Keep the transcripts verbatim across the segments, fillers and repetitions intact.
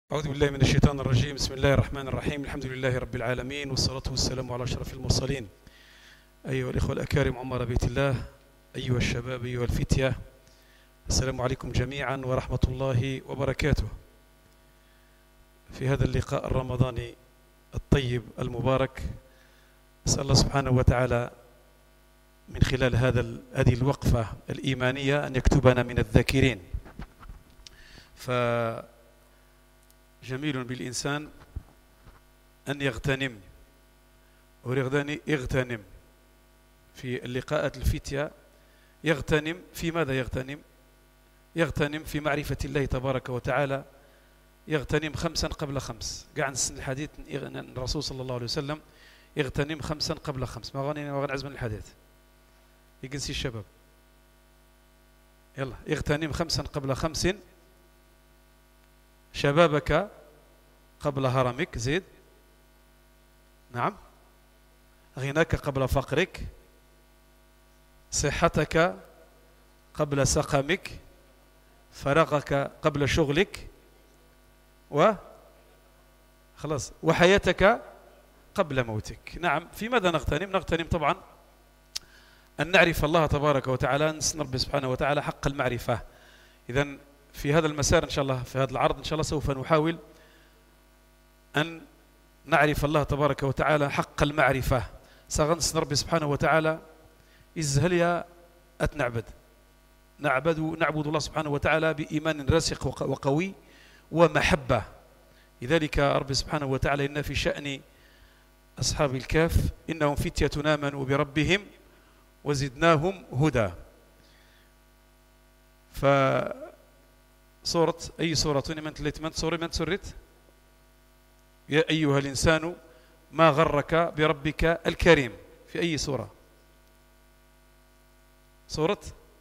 أعوذ بالله من الشيطان الرجيم. بسم الله الرحمن الرحيم. الحمد لله رب العالمين، والصلاة والسلام على أشرف المرسلين. أيها الإخوة الأكارم عمر بيت الله، أيها الشباب، أيها الفتية، السلام عليكم جميعا ورحمة الله وبركاته. في هذا اللقاء الرمضاني الطيب المبارك، أسأل الله سبحانه وتعالى من خلال هذا هذه الوقفة الإيمانية أن يكتبنا من الذاكرين. فجميل بالإنسان أن يغتنم، ورغداني اغتنم في اللقاءات الفتية. يغتنم في ماذا؟ يغتنم يغتنم في معرفة الله تبارك وتعالى. يغتنم خمسا قبل خمس. قاعد نسن الحديث الرسول صلى الله عليه وسلم يغتنم خمسا قبل خمس. ما غني ما غنعزم الحديث يجنسي الشباب. يلا، يغتنم خمسا قبل خمس: شبابك قبل هرمك، زيد، نعم، غناك قبل فقرك، صحتك قبل سقمك، فراغك قبل شغلك، و خلاص وحياتك قبل موتك. نعم، في ماذا نغتنم؟ نغتنم طبعا أن نعرف الله تبارك وتعالى، نسأل ربي سبحانه وتعالى حق المعرفة. إذن في هذا المسار إن شاء الله، في هذا العرض إن شاء الله، سوف نحاول أن نعرف الله تبارك وتعالى حق المعرفة. سغنسن ربي سبحانه وتعالى إزهل يا أتنعبد نعبد نعبد الله سبحانه وتعالى بإيمان راسخ وقوي ومحبة. لذلك ربي سبحانه وتعالى إن في شأن أصحاب الكهف إنهم فتية آمنوا بربهم وزدناهم هدى. فصورة أي صورة من تليت من صورة من سرت يا أيها الإنسان ما غرك بربك الكريم. في أي صورة؟ صورة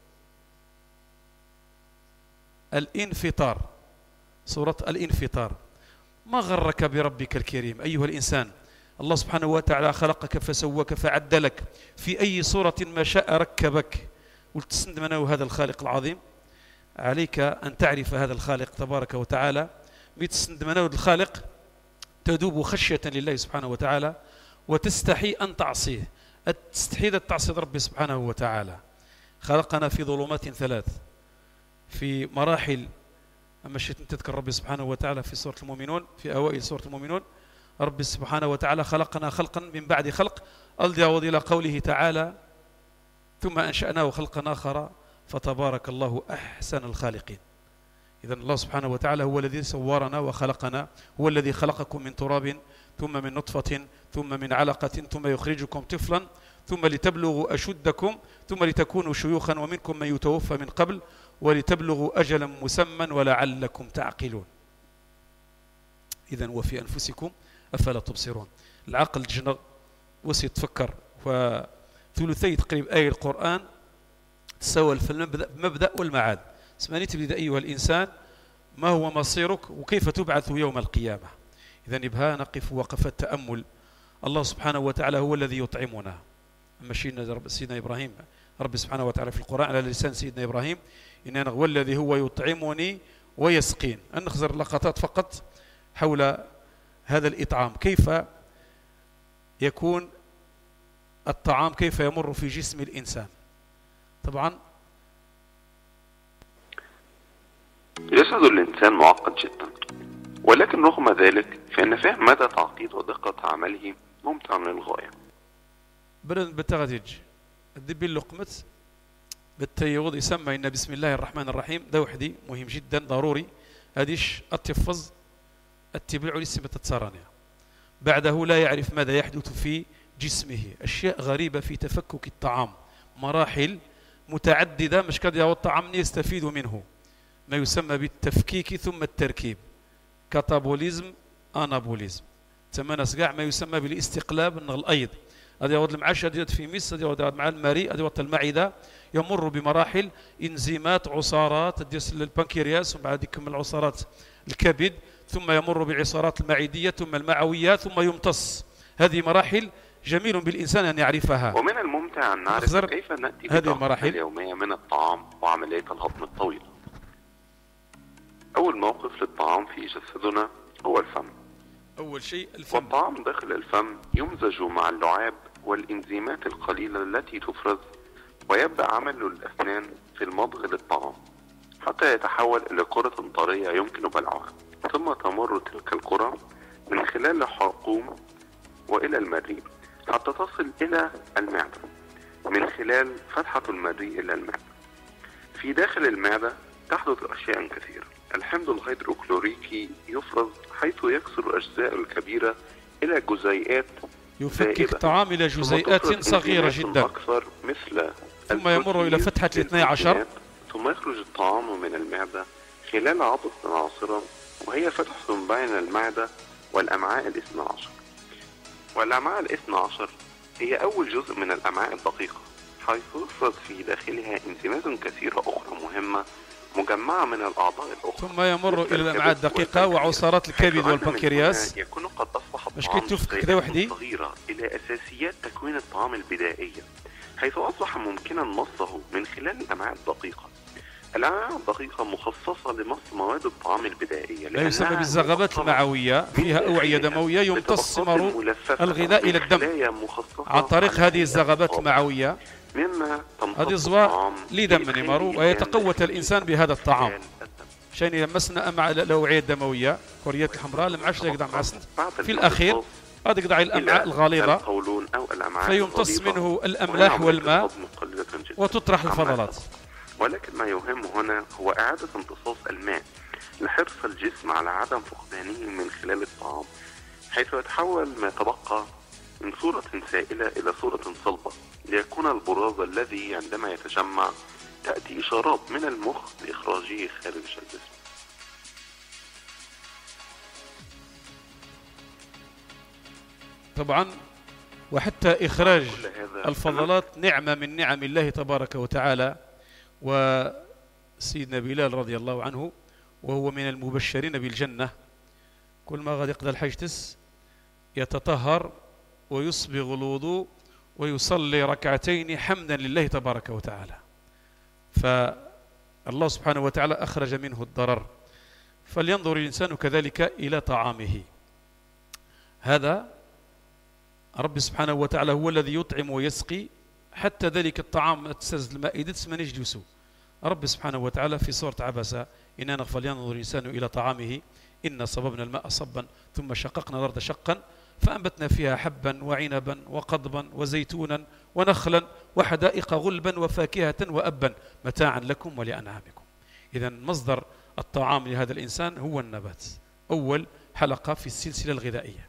الانفطار. صورة الانفطار. ما غرك بربك الكريم أيها الإنسان؟ الله سبحانه وتعالى خلقك فسواك فعدلك، في أي صورة ما شاء ركبك. ولتسند منه هذا الخالق العظيم، عليك أن تعرف هذا الخالق تبارك وتعالى. متسند منه الخالق تذوب خشية لله سبحانه وتعالى، وتستحي أن تعصيه. تستحي أن تعصي ربي سبحانه وتعالى. خلقنا في ظلمات ثلاث، في مراحل. أما شئت أن تذكر ربي سبحانه وتعالى في سورة المؤمنون، في أوائل سورة المؤمنون، ربي سبحانه وتعالى خلقنا خلقا من بعد خلق، ألجأ إلى قوله تعالى: ثم أنشأناه خلقا آخر فتبارك الله أحسن الخالقين. إذن الله سبحانه وتعالى هو الذي صورنا وخلقنا، هو الذي خلقكم من تراب ثم من نطفة ثم من علقة ثم يخرجكم طفلا ثم لتبلغوا أشدكم ثم لتكونوا شيوخا ومنكم من يتوفى من قبل ولتبلغوا أجلا مسمى ولعلكم تعقلون. إذن وفي أنفسكم أفلا تبصرون. العقل جنغ وسي تفكر، وثلثي تقريبا آية القرآن تساوى في المبدأ والمعاد. اسمعني تبدأ أيها الإنسان، ما هو مصيرك وكيف تبعث يوم القيامة. إذن يبها نقف وقفة تأمل. الله سبحانه وتعالى هو الذي يطعمنا. أما سيدنا إبراهيم، رب سبحانه وتعالى في القرآن على لسان سيدنا إبراهيم: إن أنا هو الذي هو يطعمني ويسقين. أن نخزر لقطات فقط حول هذا الإطعام، كيف يكون الطعام، كيف يمر في جسم الإنسان. طبعا جسد الإنسان معقد جدا، ولكن رغم ذلك فإن فهم مدى تعقيد ودقة عمله ممتع للغاية. برد بالتغتيج الدبي اللقمة بالتيوض يسمى إن بسم الله الرحمن الرحيم. ده وحدي مهم جدا ضروري. هذيش التفظ التبلع لسمة التصارانية. بعده لا يعرف ماذا يحدث في جسمه. أشياء غريبة في تفكك الطعام، مراحل متعددة. مش كده الطعام يستفيد منه ما يسمى بالتفكيك ثم التركيب، كاتابوليزم، أنابوليزم. تمنس قاع ما يسمى بالاستقلاب من الأيض. هذا يود المعاش، هذا في مس، هذا يود مع المريء، هذا يود المعدة. يمر بمراحل إنزيمات، عصارات تديس للبنكرياس، وبعد يكمل العصارات الكبد، ثم يمر بعصارات المعدية، ثم المعويات، ثم يمتص. هذه مراحل جميل بالإنسان أن يعرفها. ومن الممتع أن نعرف كيف نأتي هذه المراحل اليومية من الطعام وعملية الهضم الطويلة. أول موقف للطعام في جسدنا هو الفم. أول شيء الفم. والطعام داخل الفم يمزج مع اللعاب والإنزيمات القليلة التي تفرز، ويبدأ عمل الأسنان في المضغ للطعام حتى يتحول إلى كرة طرية يمكن بلعها، ثم تمر تلك الكرة من خلال الحلقوم وإلى المريء حتى تصل إلى المعدة من خلال فتحة المريء إلى المعدة. في داخل المعدة تحدث أشياء كثيرة. الحمض الهيدروكلوريكي يفرز حيث يكسر الأجزاء الكبيرة إلى جزيئات يفكك الطعام إلى جزيئات صغيرة جدا أكثر مثل ثم يمر إلى فتحة الاثني عشر، ثم يخرج الطعام من المعدة خلال عضلة العاصرة، وهي فتحة بين المعدة والأمعاء الاثنى عشر. والأمعاء الاثنى عشر هي أول جزء من الأمعاء الدقيقة، حيث يفرز في داخلها إنزيمات كثيرة أخرى مهمة مجمعة من الأعضاء الأخرى، ثم يمر إلى الأمعاء الدقيقة وعصارات الكبد والبنكرياس. يكون قد أصبح مش كنت تفك كده وحدي صغيرة إلى أساسيات تكوين الطعام البدائية، حيث أصبح ممكنا مصه من خلال الأمعاء الدقيقة. الأمعاء الدقيقة مخصصة لمص مواد الطعام البدائية، لا يسمى بالزغبات المعوية، فيها أوعية دموية يمتص ثمر الغذاء إلى الدم عن طريق هذه الزغبات المعوية. هذه زوا لدم نمر، ويتقوت الإنسان بهذا الطعام شان يمسنا أمع الأوعية الدموية كريات الحمراء المعش يقدع معسن في الأخير هذا يقدع الأمعاء الغليظة، فيمتص منه الأملاح والماء وتطرح الفضلات. ولكن ما يهم هنا هو إعادة امتصاص الماء لحرص الجسم على عدم فقدانه من خلال الطعام، حيث يتحول ما تبقى من صورة سائلة إلى صورة صلبة، ليكون البراز الذي عندما يتجمع تأتي إشارات من المخ لإخراجه خارج الجسم. طبعا وحتى إخراج الفضلات نعمة من نعم الله تبارك وتعالى. وسيدنا بلال رضي الله عنه وهو من المبشرين بالجنة كل ما غادي يقضى الحج تس يتطهر ويصبغ الوضوء ويصلي ركعتين حمدا لله تبارك وتعالى، فالله سبحانه وتعالى أخرج منه الضرر. فلينظر الإنسان كذلك إلى طعامه. هذا رب سبحانه وتعالى هو الذي يطعم ويسقي، حتى ذلك الطعام تسرز المائدة من يجلسوا. رب سبحانه وتعالى في سورة عبسة إننا فلينظر الإنسان إلى طعامه إن صببنا الماء صبا ثم شققنا الأرض شقا فأنبتنا فيها حبا وعنبا وقضبا وزيتونا ونخلا وحدائق غلبا وفاكهة وأبا متاعا لكم ولأنعامكم. إذا مصدر الطعام لهذا الإنسان هو النبات، أول حلقة في السلسلة الغذائية.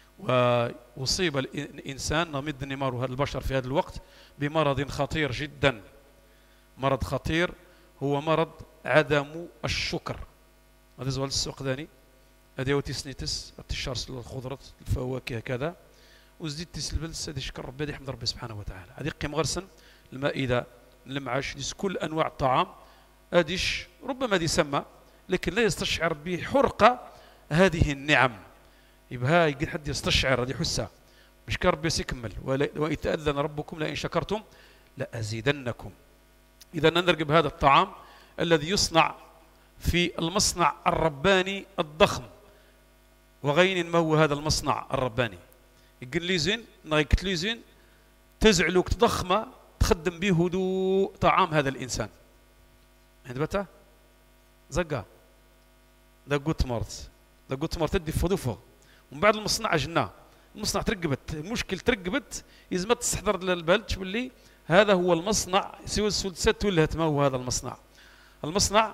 وأصيب الإنسان نمد نمار هذا البشر في هذا الوقت بمرض خطير جدا. مرض خطير هو مرض عدم الشكر. هذا زوال السوق ذاني هذا هو تسنيتس الشرس الخضرة الفواكه كذا وزيد تسلبلس هذا شكر ربي هذا يحمد ربي سبحانه وتعالى. هذه قيم غرسن المائدة المعاش ديس كل أنواع الطعام هذيش ربما دي سمى لكن لا يستشعر بحرقة هذه النعم. يبقى يقول حد يستشعر هذه حسة مش كربي سيكمل وإذ تأذن ربكم لئن شكرتم لأزيدنكم. إذا نرقب هذا الطعام الذي يصنع في المصنع الرباني الضخم. وغين ما هو هذا المصنع الرباني؟ يقول ليزين نايكت ليزين تزعلوك تضخمة تخدم به هدوء طعام هذا الإنسان. عندما زقا ده قوت مرت ده قوت مرت تدي فضوفه ومن بعد المصنع جنا المصنع ترقبت المشكل ترقبت يزمت تستحضر للبلد تقول لي هذا هو المصنع سوى السدسات ولهت ما هو هذا المصنع. المصنع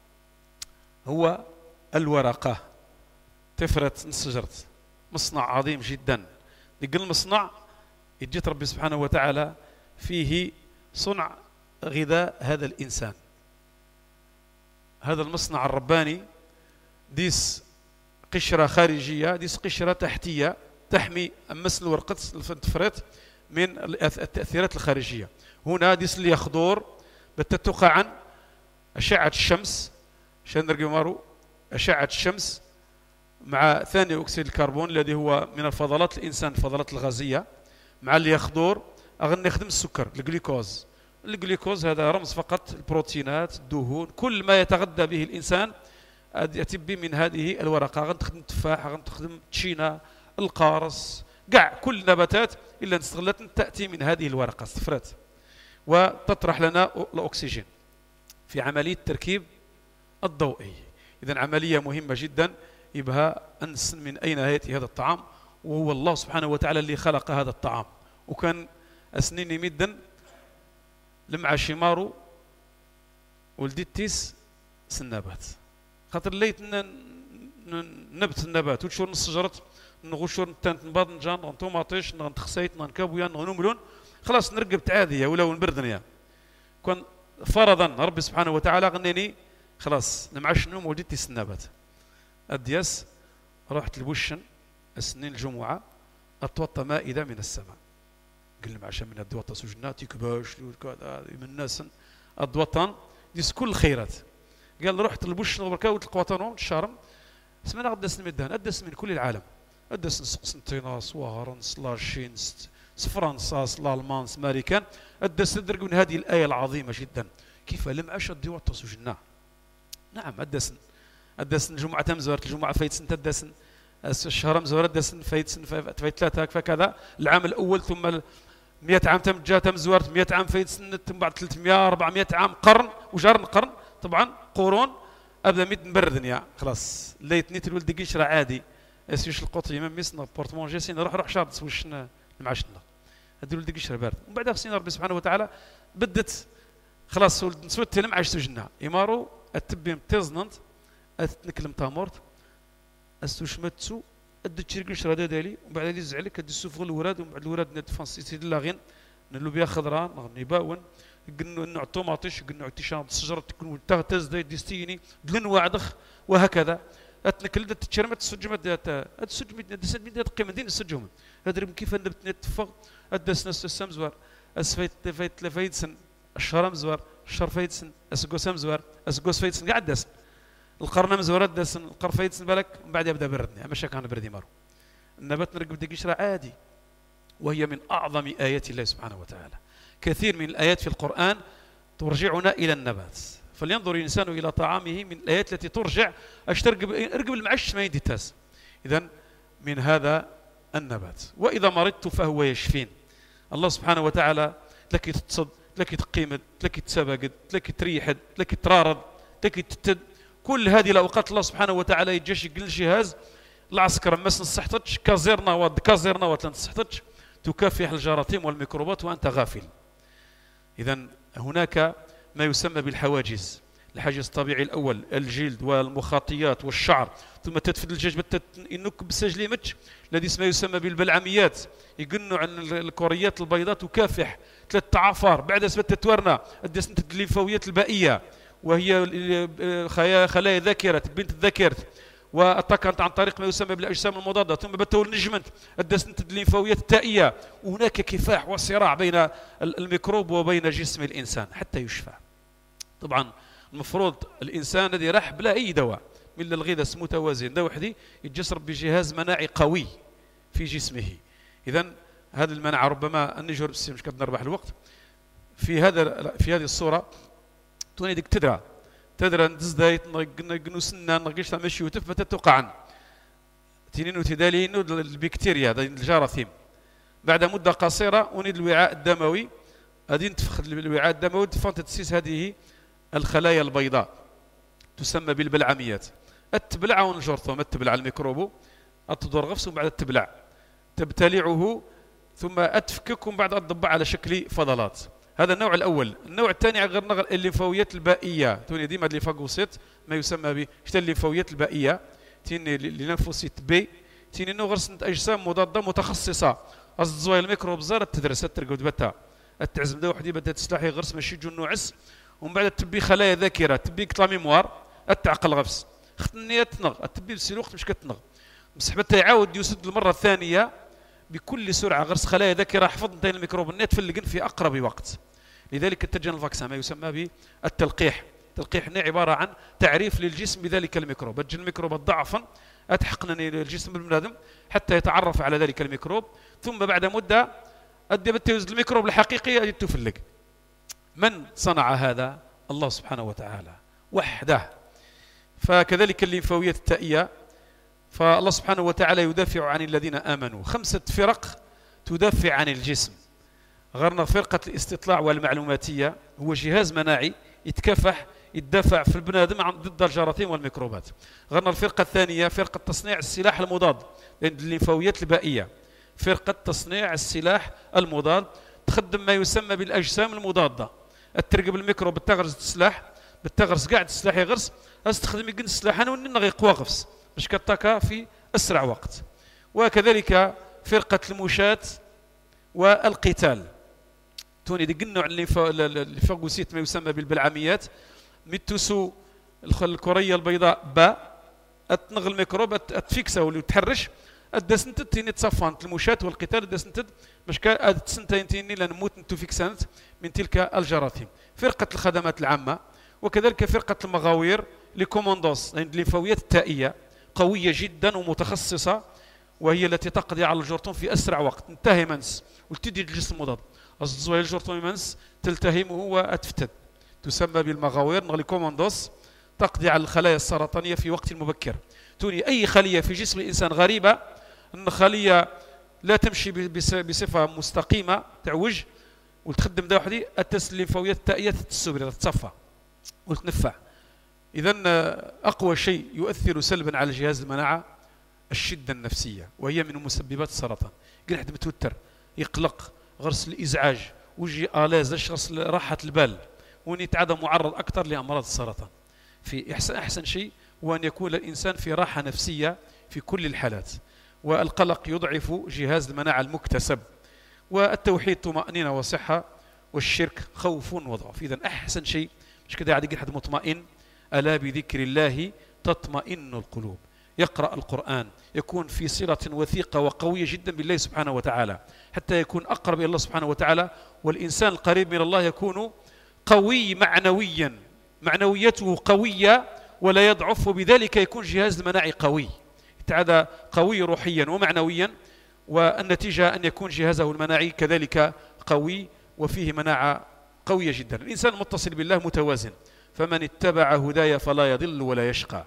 هو الورقة تفرت انسجرت مصنع عظيم جدا. يقول المصنع يجيت ربي سبحانه وتعالى فيه صنع غذاء هذا الإنسان. هذا المصنع الرباني ديس قشرة خارجية ديس قشرة تحتية تحمي مثل ورقة الفريت من التأثيرات الخارجية. هنا ديس اللي يخضر بتتوقع عن أشعة الشمس شان نرجمارو أشعة الشمس مع ثاني أكسيد الكربون الذي هو من الفضلات الإنسان الفضلات الغازية مع اللي يخضر أغنى يخدم السكر الجليكوز. الجليكوز هذا رمز فقط البروتينات الدهون كل ما يتغذى به الإنسان يتبي من هذه الورقة. غنستخدم التفاح، غنستخدم التشينا، القارص، كاع كل النباتات إلا نستغلت تأتي من هذه الورقة الصفرات، وتطرح لنا الأكسجين في عملية تركيب الضوئي. إذن عملية مهمة جدا. يبقى أنس من أين يأتي هذا الطعام، وهو الله سبحانه وتعالى اللي خلق هذا الطعام. وكان أسنيني مدا لمع شمارو ولديتيس سنابات خاطر ليت نبت النبات وتشور نسجرت نغشور نتانت نباض نجان نطوماطيش نتخسيت نكابويا نغنملون خلاص نرقب تعادية ولا ونبردنيا. كان فرضا ربي سبحانه وتعالى غنيني خلاص نمعش نوم ولديتي سنابات أدياس. رحت لبوشن السنين الجمعة أتوطى مائدة من السماء، قلنا عشان من الدوطة سجنات كباش من الناس الدوطان ديس كل الخيرات. قال رحت لبوشن وبركاوت القواطنون الشارم سمعنا قداس الميدان أدس من كل العالم، أدس قسنطينة وهرنس لاشينس فرنسا الألمان أمريكان أدس ندرك من هذه الآية العظيمة جدا كيف لم أشد دوطة سجنا. نعم أدسن أدسن جمعة تمزورت الجمعة فايت سنة أدسن الشهر مزورت أدسن فايت سنة فايت ثلاثة فكذا العام الأول ثم مئة عام تم جا تمزورت مئة عام فايت سنة ثم بعد ثلاثمئة أربعمئة عام قرن وجرن قرن طبعا قرون أبدا ميت نبردنيا خلاص ليتني تلولد دقيش راه عادي اسيوش القطي ما ميسنا بورتمونجي سينا روح روح شارد سوشنا المعشنا هدي ولد دقيش راه بارد. ومن بعد خصنا ربي سبحانه وتعالى بدت خلاص ولد نسوت لم عاش سجنا يمارو التبيم تزننت أتنكلم تامورت أستشمتسو أدي تشريك شرادا دالي ومن بعد يزعل عليك أدي السوفغ الوراد ومن بعد الوراد ندفنس يسيد لاغين نلوبيا خضراء نغني باون قلنا نوع طوماطيش قلنا تيشان الشجرة تكون تغتز ديستيني دلن واعدخ وهكذا أتنكل دت تشرمت السجمة دات السجمة دات مين دات قيمة دين السجمة هذا كيف نبت نتفق أدس نس السمزوار أسفيت فايت لفايت سن الشهر مزوار الشهر فايت سن أسقوس مزوار أسقوس فايت سن قاعد دس القرن مزوار دس القر فايت سن بالك من بعد يبدأ بردني أما شكان بردي مارو النبات نرقب دقيش عادي وهي من أعظم آيات الله سبحانه وتعالى. كثير من الآيات في القرآن ترجعنا إلى النبات فلينظر الإنسان إلى طعامه من الآيات التي ترجع أشترقب ارقب المعش ما يدي تاس. إذن من هذا النبات. وإذا مرضت فهو يشفين. الله سبحانه وتعالى لك تتصد لك تقيمد لك تسبقد لك تريحد لك ترارد لك تتد كل هذه الأوقات الله سبحانه وتعالى يجيش يقل جهاز العسكر مس نصحتش كازيرنا ود كازيرنا وتلن نصحتش تكافح الجراثيم والميكروبات وأنت غافل. إذن هناك ما يسمى بالحواجز. الحاجز الطبيعي الأول الجلد والمخاطيات والشعر ثم تدفد الجاج إنك بسجلي متش الذي ما يسمى بالبلعميات يقنوا عن الكوريات البيضاء تكافح ثلاث عفار بعد اثبت تورنا الدسنة الليمفاويات البائية وهي خلايا ذاكرة بنت الذاكرة واتكنت عن طريق ما يسمى بالاجسام المضاده ثم بتول نجمنت الدسنة الليمفاويات التائيه وهناك كفاح وصراع بين الميكروب وبين جسم الانسان حتى يشفى. طبعا المفروض الانسان الذي راح بلا اي دواء من الغذاء متوازن ده وحدي يتجسر بجهاز مناعي قوي في جسمه. اذا هذه المناعه ربما النجور بس مش قد نربح الوقت في هذا في هذه الصوره توني ديك تدرى تدرى ندزدايت نقنوسنا نقيش ماشي وتف فتتوقعن تنين وتدالي نود البكتيريا الجراثيم بعد مده قصيره ونيد الوعاء الدموي غادي نتفخذ الوعاء الدموي تفانت تسيس هذه الخلايا البيضاء تسمى بالبلعميات التبلع ونجرثهم التبلع الميكروبو التدور غفص وبعد التبلع تبتلعه ثم أتفككم بعد الضبع على شكل فضلات. هذا النوع الأول. النوع الثاني غير نغل الليمفاويات البائية توني ديما الليمفاغوسيت ما يسمى ب شتا الليمفاويات البائية تيني الليمفوسيت بي تيني نو غرسنت أجسام مضادة متخصصة أصدزوها الميكروب زارت تدرس ترقد بتا التعزم ده وحدي بدأت تستحي غرس ماشي جو نوعس ومن بعد تبي خلايا ذاكرة تبي كلا ميموار التعقل غفص ختنية تنغ تبي بس الوقت مش كتنغ مسحبتها يعاود يسد المرة الثانية بكل سرعة غرس خلايا ذاكرة حفظ نتاين الميكروب النت في في أقرب وقت. لذلك اتجه الفاكسان ما يسمى بالتلقيح. التلقيح هنا عبارة عن تعريف للجسم بذلك الميكروب. أجل الميكروب ضعفا أتحقنني الجسم بالبنادم حتى يتعرف على ذلك الميكروب ثم بعد مدة أدي بتوز الميكروب الحقيقي أجد تفلق. من صنع هذا؟ الله سبحانه وتعالى وحده. فكذلك الليمفاويات التائية، فالله سبحانه وتعالى يدافع عن الذين آمنوا. خمسة فرق تدافع عن الجسم. غيرنا فرقة الاستطلاع والمعلوماتية، هو جهاز مناعي يتكافح يتدافع في البنادم عن ضد الجراثيم والميكروبات. غيرنا الفرقة الثانية فرقة تصنيع السلاح المضاد للليمفاويات البائية. فرقة تصنيع السلاح المضاد تخدم ما يسمى بالأجسام المضادة، الترقب الميكروب بالتغرز السلاح بالتغرس قاعد السلاح يغرس استخدم يقن السلاح انا ونغي قواقفس باش كتاكا في اسرع وقت. وكذلك فرقة المشاة والقتال توني دي نوع الفاغوسيت ما يسمى بالبلعميات ميتوسو الكرية البيضاء باء اتنغ الميكروب اتفيكسا واللي تحرش الدسنتد تيني تصفانت المشاة والقتال الدسنتد باش كا تسنتين تيني لنموت نتو فيكسانت من تلك الجراثيم. فرقة الخدمات العامة وكذلك فرقة المغاوير لكوموندوس الليمفاويات التائية قوية جدا ومتخصصة، وهي التي تقضي على الجرثوم في أسرع وقت. انتهي منس والتدي الجسم المضاد أصدزوها الجرثوم منس تلتهمه وأتفتد، تسمى بالمغاوير نغلي كوموندوس، تقضي على الخلايا السرطانية في وقت مبكر. توني أي خلية في جسم الإنسان غريبة، أن خلية لا تمشي بصفة مستقيمة تعوج وتخدم دا وحدي الليمفاويات التائية تتسبر تتصفى وتنفع. إذن أقوى شيء يؤثر سلبا على جهاز المناعة الشدة النفسية، وهي من مسببات السرطان. قل حد متوتر يقلق غرس الإزعاج وجي آلاز شخص راحة البال ونتعدى معرض أكثر لأمراض السرطان. في إحسن, أحسن شيء هو أن يكون الإنسان في راحة نفسية في كل الحالات، والقلق يضعف جهاز المناعة المكتسب، والتوحيد طمأنينة وصحة، والشرك خوف وضعف. إذن أحسن شيء مش كده عاد يقول حد مطمئن ألا بذكر الله تطمئن القلوب، يقرأ القرآن يكون في صلة وثيقة وقوية جدا بالله سبحانه وتعالى حتى يكون أقرب إلى الله سبحانه وتعالى. والإنسان القريب من الله يكون قوي معنويا، معنويته قوية ولا يضعف، وبذلك يكون جهاز المناعي قوي، يتعدى قوي روحيا ومعنويا، والنتيجة أن يكون جهازه المناعي كذلك قوي وفيه مناعة قوية جدا. الإنسان المتصل بالله متوازن، فمن اتبع هدايا فلا يضل ولا يشقى.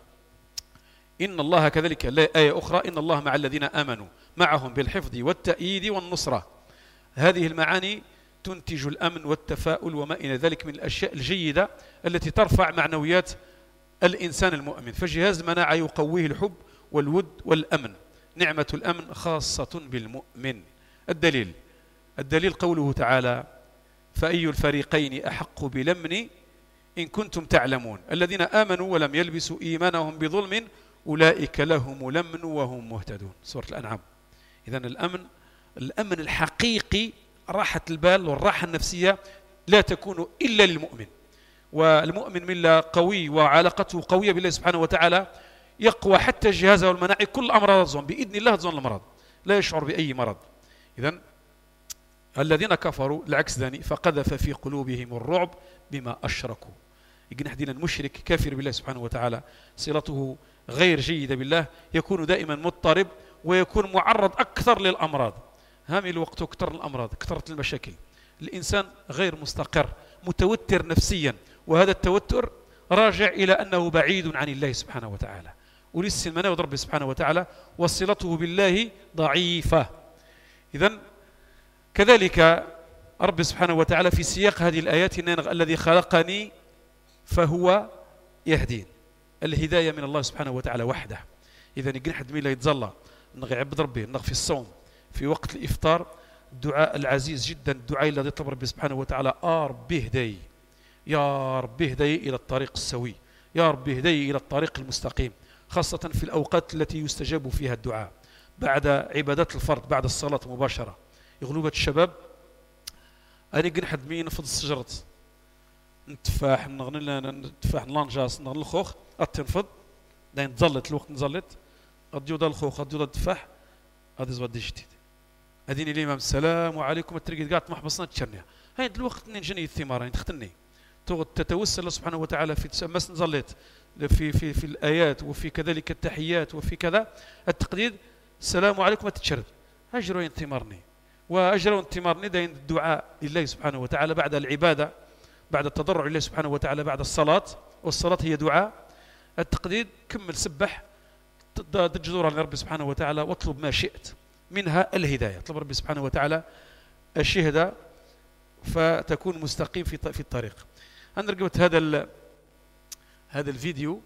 إن الله كذلك آية أخرى إن الله مع الذين آمنوا معهم بالحفظ والتأييد والنصرة. هذه المعاني تنتج الأمن والتفاؤل وما إلى ذلك من الأشياء الجيدة التي ترفع معنويات الإنسان المؤمن. فجهاز المناعة يقويه الحب والود والأمن. نعمة الأمن خاصة بالمؤمن. الدليل الدليل قوله تعالى فأي الفريقين أحق بالأمن إن كنتم تعلمون الذين آمنوا ولم يلبسوا إيمانهم بظلم أولئك لهم الأمن وهم مهتدون. سورة الأنعام. إذن الأمن الأمن الحقيقي راحة البال والراحة النفسية لا تكون إلا للمؤمن، والمؤمن من لا قوي وعلاقته قوية بالله سبحانه وتعالى يقوى حتى جهازه المناعي كل أمراض تزون بإذن الله تزون المرض لا يشعر بأي مرض. إذن الذين كفروا العكس ذاني فقذف في قلوبهم الرعب بما أشركوا. يقول حدينا المشرك كافر بالله سبحانه وتعالى صلته غير جيدة بالله يكون دائما مضطرب ويكون معرض أكثر للأمراض. هامي الوقت كثر الأمراض كثرت المشاكل، الإنسان غير مستقر متوتر نفسيا، وهذا التوتر راجع إلى أنه بعيد عن الله سبحانه وتعالى ولسه المناوى رب سبحانه وتعالى وصلته بالله ضعيفة. إذن كذلك رب سبحانه وتعالى في سياق هذه الآيات الذي خلقني فهو يهدين. الهداية من الله سبحانه وتعالى وحده. إذا يقول حد مين لا يتظلى نغي عبد ربي نغ في الصوم في وقت الإفطار الدعاء العزيز جدا، الدعاء الذي يطلب ربي سبحانه وتعالى آه ربي هداي يا ربي هداي إلى الطريق السوي، يا ربي هداي إلى الطريق المستقيم، خاصة في الأوقات التي يستجاب فيها الدعاء بعد عبادات الفرد بعد الصلاة مباشرة. يغلبت الشباب أنا قن حد مين نفض السجرة نتفاح نغني نتفاح نلانجاس نغني الخوخ أتنفض داين تزلت الوقت نزلت أديو دا الخوخ أديو دا التفاح هذا زود جديد أديني الإمام السلام عليكم الترقيد قاعد محبصنا تشرنيها هاي الوقت نجني الثمار تختني تتوسل الله سبحانه وتعالى في تسمس نزلت في في في الآيات وفي كذلك التحيات وفي كذا التقديد السلام عليكم تتشرد أجروا ينثمرني وأجروا انتمارني داين الدعاء لله سبحانه وتعالى بعد العبادة بعد التضرع لله سبحانه وتعالى بعد الصلاة، والصلاة هي دعاء. التقديد كمل سبح تجدور على ربي سبحانه وتعالى واطلب ما شئت، منها الهداية. اطلب ربي سبحانه وتعالى الشهادة فتكون مستقيم في في الطريق. أنا رقبت هذا هذا الفيديو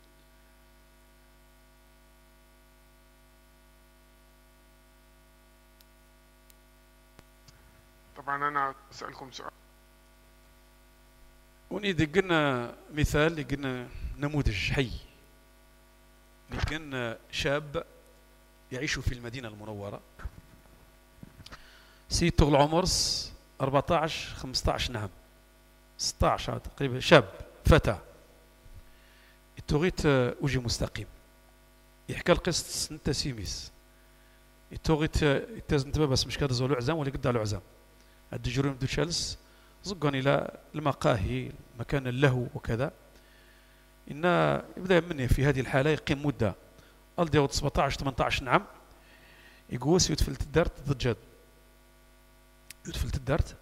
طبعا أنا أسألكم سؤال. ونريد قلنا مثال، قلنا نموذج حي، قلنا شاب يعيش في المدينة المنورة، سيتو العمر أربعة عشر خمسة عشر نعم ستة عشر تقريبا، شاب فتى يتوغيت وجه مستقيم، يحكى القصة سنتا سيميس يتوغيت يتازم بس مش كادزو العزام ولا قد العزام الدجورين دو تشالس زقون إلى المقاهي مكان اللهو وكذا. إن يبدأ مني في هذه الحالة يقيم مدة ألدي سبعة عشر ثمانية عشر نعم، يقوس يدفل الدارت ضجاد، يدفل الدارت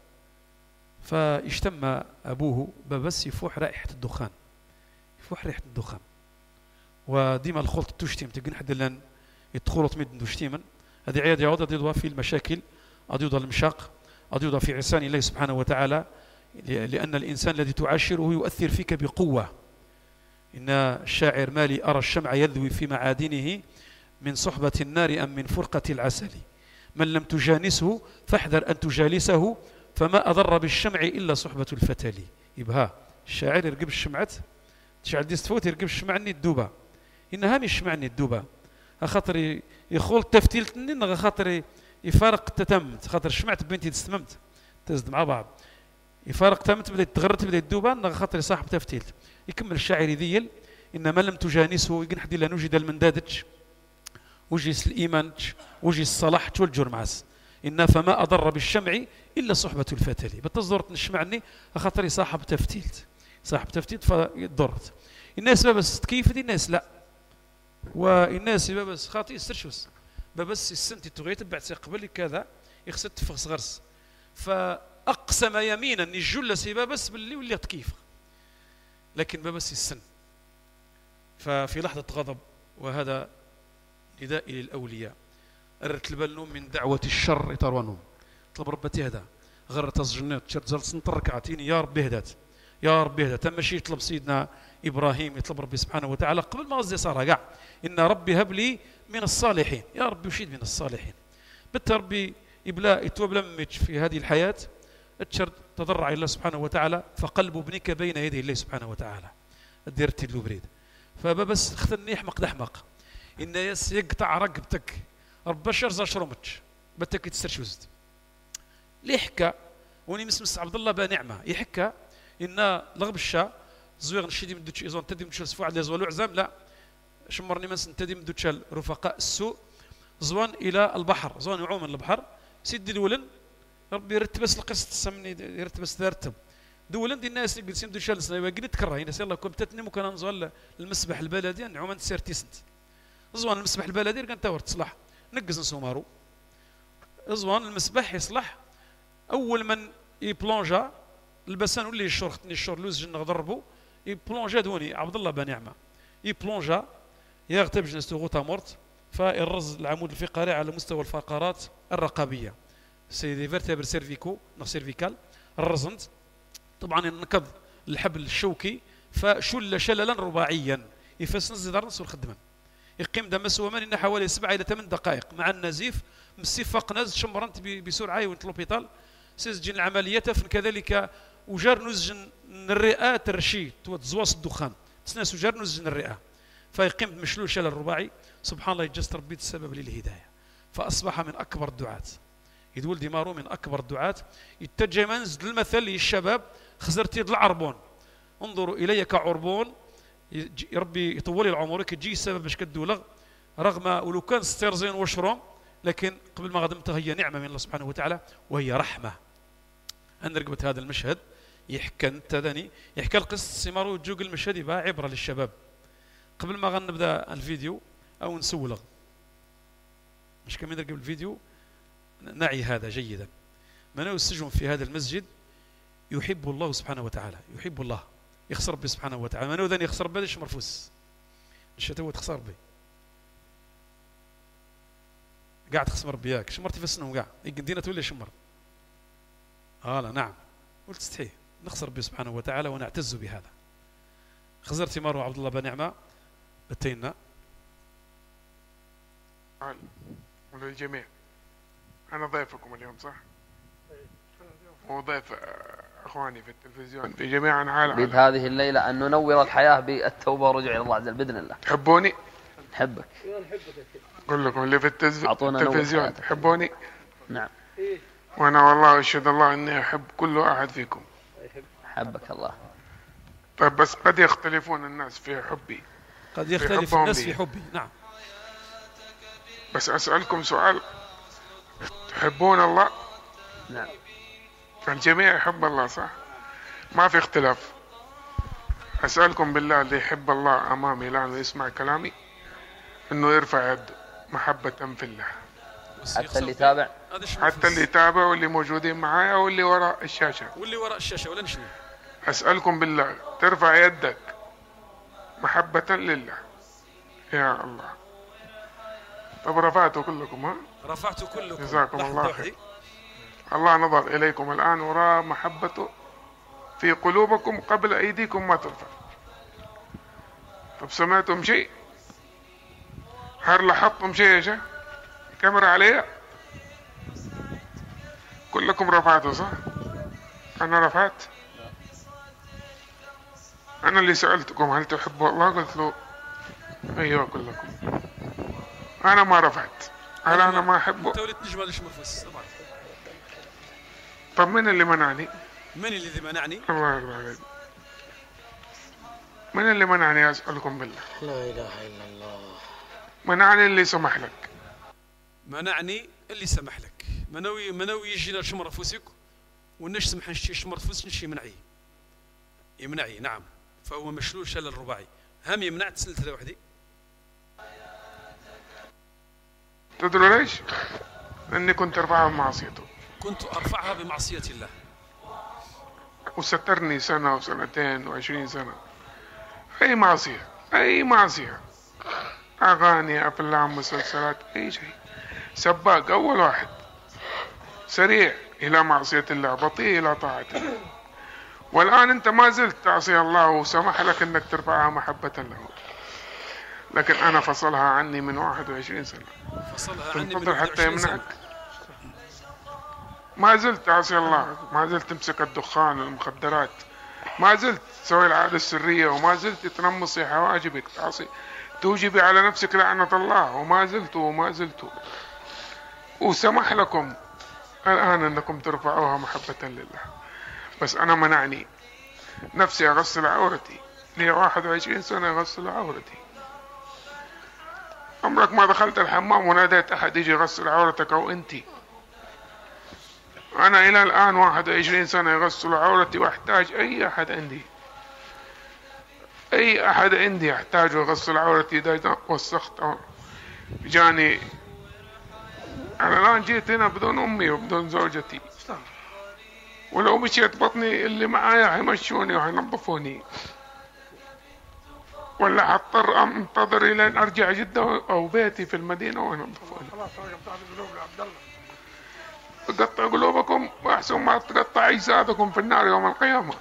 فيجتمع أبوه بس يفوح رائحة الدخان، يفوح رائحة الدخان، وديما الخلط تشتيم تقن حد لان يتخلط من دوشتيما. هذه عياد يعود أديضها في المشاكل، أديضها المشاق، أديضها في عصيان الله سبحانه وتعالى، لأن الإنسان الذي تعاشره يؤثر فيك بقوة. إن الشاعر مالي أرى الشمع يذوي في معادنه من صحبة النار أم من فرقة العسل، من لم تجانسه فاحذر أن تجالسه فما أضر بالشمع إلا صحبة الفتل. يبها الشاعر يرقب الشمعة تشعل دي ستفوت يرقب الشمعني الدوبة، إنها مش شمعني الدوبة خاطر يخول تفتيلتني خاطر يفارق تتمت، خاطر شمعت بنتي تستممت تزد مع بعض، يفارق تمت بدأت تغرت بدأت الدوبة خاطر صاحب تفتيلت. يكمل الشاعر يذيل إن من لم تجانسه يقنحدي لا نجد المندادج وجيس الإيمان وجيس الصلاح والجرمعس، إن فما أضر بالشمع إلا صحبة الفتل. بتصدرت نشمعني خاطر صاحب تفتيلت، صاحب تفتيلت فضرت. الناس بس كيف دي الناس لا، والناس بس خاطي يسترشوس بس السنتي تغيت بعد قبل كذا يخسد تفغس غرس، فأقسم يمينا الجلة سيبا بس باللي واللي تكيف، لكن بس السن. ففي لحظة غضب، وهذا نداء للأولياء، أرت البلنوم من دعوة الشر يتروانهم، طلب ربتي هذا غرت الجنات شرت زلت نطرك عطيني يا ربي هدات يا ربي هدات. تم شي يطلب سيدنا إبراهيم يطلب ربي سبحانه وتعالى قبل ما قصدي صار قاع إن ربي هب لي من الصالحين، يا ربي وشيد من الصالحين. بت ربي إبلاء يتوب لمج في هذه الحياة اتشر تضرع إلى الله سبحانه وتعالى، فقلب ابنك بين يدي الله سبحانه وتعالى ديرتي له بريد. فبس اختني يحمق دحمق إن يس يقطع رقبتك رب شرزا شرمتش بتك تسترشوزت ليه حكى وني مسمس عبد الله بنعمة يحكى إن لغب الشا زويغ نشيدي من دوتش إذا تدي من دوتش سفوع على زوالو عزام لا شمرني مس تدي من دوتش رفقاء السوء زوان إلى البحر، زوان يعوم من البحر سيدي الولن ربي يرتبس القصة تسمني يرتبس ترتب دولن دي الناس اللي قلت دوتش لسنا يبقى تكره هنا سيلا كم تتني ممكن نزول المسبح البلدي نعوم أنت سيرتي سنت زوان المسبح البلدي كان تور تصلح نقز نسومارو زوان المسبح يصلح أول من يبلونجا البسان واللي يشرختني الشر لوز جن ضربو يبلونجا دوني عبد الله بنعمة يبلونجا يغتب جنسته غوتا مورت فالرز العمود الفقري على مستوى الفقرات الرقبية سيدي فيرتبر سيرفيكو نو سيرفيكال الرزنت طبعا ينقض الحبل الشوكي فشل شللا رباعيا يفسن الزدار نص الخدمة يقيم دم سومان إن حوالي سبعة إلى ثمان دقائق مع النزيف مسيفق نز شمرنت بسرعة وانتلوبيطال سيسجن العمليات كذلك وجار نزجن الرئة ترشي توتزواس الدخان تسناس وجار نزجن الرئة فيقيم بمشلول شلل الرباعي سبحان الله يجست ربي السبب للهداية فأصبح من أكبر الدعاة يدول ديمارو من أكبر الدعاة يتجه منزل المثل للشباب خزرتي العربون انظروا إلي كعربون ربي يطول العمرك تجي السبب باش كدولغ رغم ولو كان ستيرزين وشروم لكن قبل ما غدمتها هي نعمة من الله سبحانه وتعالى وهي رحمة. أنا رقبت هذا المشهد يحكى انت ذاني يحكى القصة سيمارو جوج المشهد يبقى عبرة للشباب. قبل ما غنبدا الفيديو أو نسولغ مش كمين رقب الفيديو نعي هذا جيدا. من هو السجن في هذا المسجد يحب الله سبحانه وتعالى يحب الله يخسر ربي سبحانه وتعالى من هو ذاني يخسر ربي ليش مرفوس الشتوى تخسر بي قاعد تخسر بياك شمرتي في السنو قاع يقدينا تولي شمر هلا نعم قلت تستحي نخسر به سبحانه وتعالى ونعتز بهذا. خزرتي مروه عبد الله بن نعمه اتينا وللجميع. انا ضيفكم اليوم صح؟ وضيف اخواني في التلفزيون في جميع انحاء العالم. بهذه الليله ان ننور الحياه بالتوبه والرجوع الى الله عز وجل باذن الله. تحبوني؟ نحبك. قل لكم اللي في التز... التلفزيون تحبوني؟ نعم. وانا والله اشهد الله اني احب كل واحد فيكم. حبك الله. طيب بس قد يختلفون الناس في حبي. قد يختلف الناس في حبي نعم. بس اسالكم سؤال، تحبون الله؟ نعم. الجميع يحب الله صح؟ ما في اختلاف. اسالكم بالله اللي يحب الله امامي الان ويسمع كلامي انه يرفع يده محبة في الله. حتى اللي يتابع حتى اللي يتابع واللي موجودين معايا واللي وراء الشاشة واللي وراء الشاشة ولا نشوف. أسألكم بالله ترفع يدك محبة لله. يا الله. طب رفعتوا كلكم ها؟ رفعتوا كلكم. جزاكم الله خير. الله نظر إليكم الآن ورأى محبته في قلوبكم قبل أيديكم ما ترفع. طب سمعتم شيء؟ هل لاحظتم شيء يا شيخ؟ كاميرا عليا؟ كلكم رفعتوا صح؟ أنا رفعت؟ أنا اللي سألتكم هل تحبوا الله؟ قلت له أيوة كلكم. أنا ما رفعت. هل أنا ما أحبه؟ طب من اللي منعني؟ من اللي منعني؟ الله يرضى عليك. من اللي منعني أسألكم بالله؟ لا إله إلا الله. منعني اللي سمح لك. منعني اللي سمح لك. منوي منوي يجينا شمر فوسك ونش سمح نشي شمر فوس نشي منعي. يمنعي نعم. فهو مشلول شلل الرباعي. هم يمنع تسلسلة وحدي. تدروا ليش؟ إني كنت أرفعها بمعصيته. كنت أرفعها بمعصية الله. وسترني سنة وسنتين وعشرين سنة. أي معصية، أي معصية. أغاني، أفلام، مسلسلات، أي شيء. سباق أول واحد. سريع إلى معصية الله، بطيء إلى طاعة الله. والآن أنت ما زلت تعصي الله وسمح لك أنك ترفعها محبة له. لكن أنا فصلها عني من واحد وعشرين سنة. فصلها عني من حتى يمنعك. ما زلت تعصي الله، ما زلت تمسك الدخان والمخدرات، ما زلت تسوي العادة السرية، وما زلت تنمصي حواجبك، تعصي توجبي على نفسك لعنة الله، وما زلت وما زلت. وسمح لكم الآن أنكم ترفعوها محبة لله. بس أنا منعني نفسي أغسل عورتي، لي واحد وعشرين سنة أغسل عورتي. عمرك ما دخلت الحمام وناديت أحد يجي يغسل عورتك أو أنتي؟ أنا إلى الآن واحد وعشرين سنة يغسل عورتي وأحتاج أي أحد عندي، أي أحد عندي أحتاج يغسل عورتي إذا وسخت أو جاني. أنا الآن جيت هنا بدون أمي وبدون زوجتي، ولو مشيت بطني اللي معايا هيمشوني وهينظفوني، ولا هضطر أنتظر إلى أن أرجع جدة أو بيتي في المدينة وينظفوني. قطع قلوبكم وأحسن ما تقطع أجسادكم في النار يوم القيامة.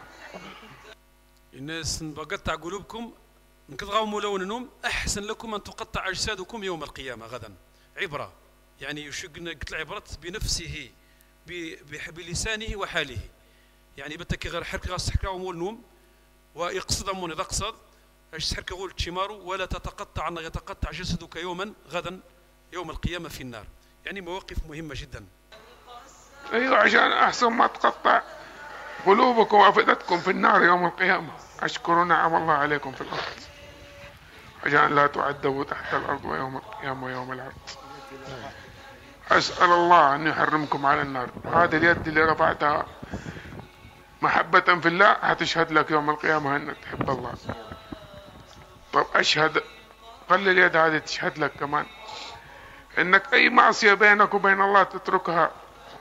الناس بقطع قلوبكم من كتغاوموا لون النوم أحسن لكم أن تقطع أجسادكم يوم القيامة غدا. عبرة يعني يشق قتل عبرة بنفسه بلسانه وحاله. يعني بتك غير حرك غاس حكا ومول نوم ويقصد من إذا قصد ايش حرك غول تشمارو ولا تتقطع أن يتقطع جسدك يوما غدا يوم القيامة في النار. يعني مواقف مهمة جدا. أيوة عشان أحسن ما تقطع قلوبكم وأفئدتكم في النار يوم القيامة. أشكر نعم الله عليكم في الأرض عشان لا تعذبوا تحت الأرض ويوم القيامة ويوم العرض. أسأل الله أن يحرمكم على النار. هذه اليد اللي رفعتها محبة في الله هتشهد لك يوم القيامة أنك تحب الله. طب أشهد، خلي اليد هذه تشهد لك كمان أنك أي معصية بينك وبين الله تتركها.